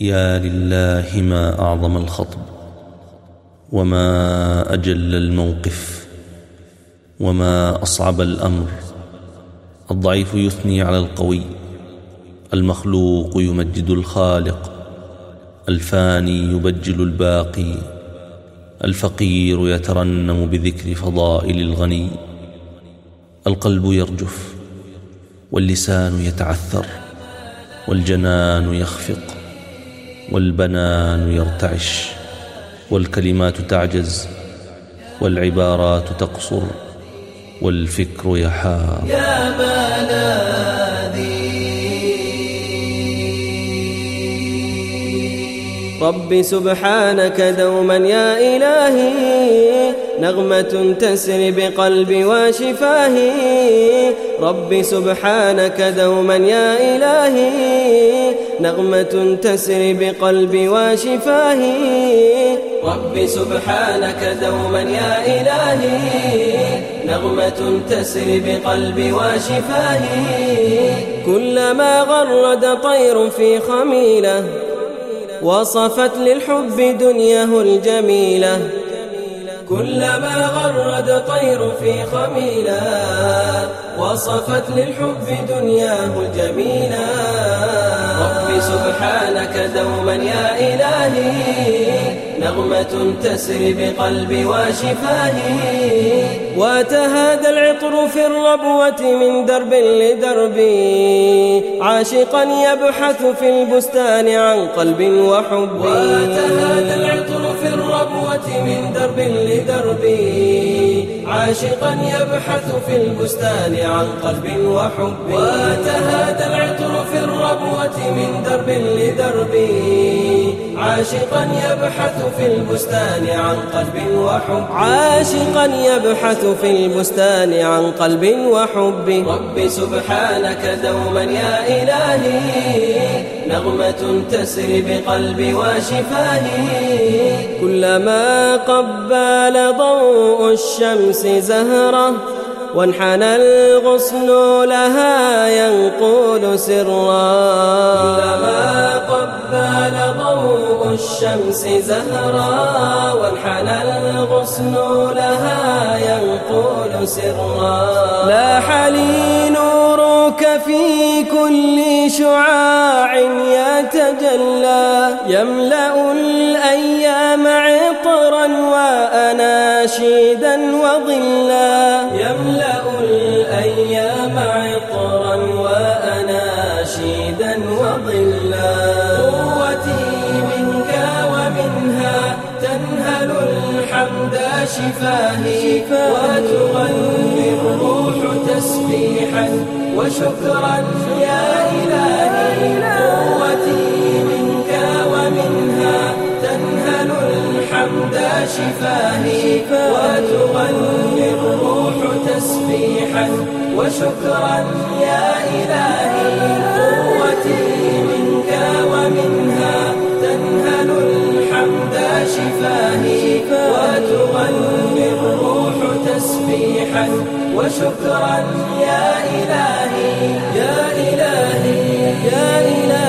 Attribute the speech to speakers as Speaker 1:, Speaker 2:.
Speaker 1: يا لله ما أعظم الخطب، وما أجل الموقف، وما أصعب الأمر. الضعيف يثني على القوي، المخلوق يمجد الخالق، الفاني يبجل الباقي، الفقير يترنم بذكر فضائل الغني. القلب يرجف، واللسان يتعثر، والجنان يخفق، والبنان يرتعش، والكلمات تعجز، والعبارات تقصر، والفكر يحار.
Speaker 2: يا ملاذي ربي سبحانك دوما يا إلهي، نغمة تسري بقلبي وشفاهي. ربي سبحانك دوما يا إلهي، نغمة تسري بقلبي وشفاهي. ربي سبحانك دوما يا إلهي، نغمة تسري بقلبي وشفاهي. كلما غرد طير في خميلة، وصفت للحب دنياه الجميلة. كلما غرد طير في خميلة، وصفت للحب دنياه الجميلة. ربي سبحانك دوما يا إلهي، نغمة تسري بقلبي وشفاهي. وتهادى العطر في الربوة من درب لدرب، عاشقا يبحث في البستان عن قلب وحب. وتهادى العطر في الربوة من درب لدرب، عاشقا يبحث في البستان عن قلب وحب. وتهادى العطر في الربوة من درب لدرب، عاشقا يبحث في البستان عن قلب وحب. عاشقا يبحث في البستان عن قلب وحب. ربي سبحانك دوما يا إلهي، نغمة تسري بقلبي وشفاهي. كلما قبل ضوء الشمس زهرة، وانحنى الغصن لها ينقول سرا. كلما قبل ضوء الشمس زهرا، وانحنى الغصن لها ينقول سرا. لاح لي نورك في كل شعاع يتجلى، يملأ الأيام عطرا وأناشيدا وظلا. يملأ الأيام عطرا وأناشيدا وظلا. قوتي منك ومنها تنهل الحمد شفاهي، وتغني الروح تسبيحا وشكرا يا إلهي. قوتي منك ومنها تنهل الحمد شفاهي، وتغني الروح تسبيحا وشكرا يا إلهي. قوتي منك ومنها تنهل الحمد شفاهي، وتغني الروح تسبيحا وشكرا يا إلهي. يا إلهي يا إلهي.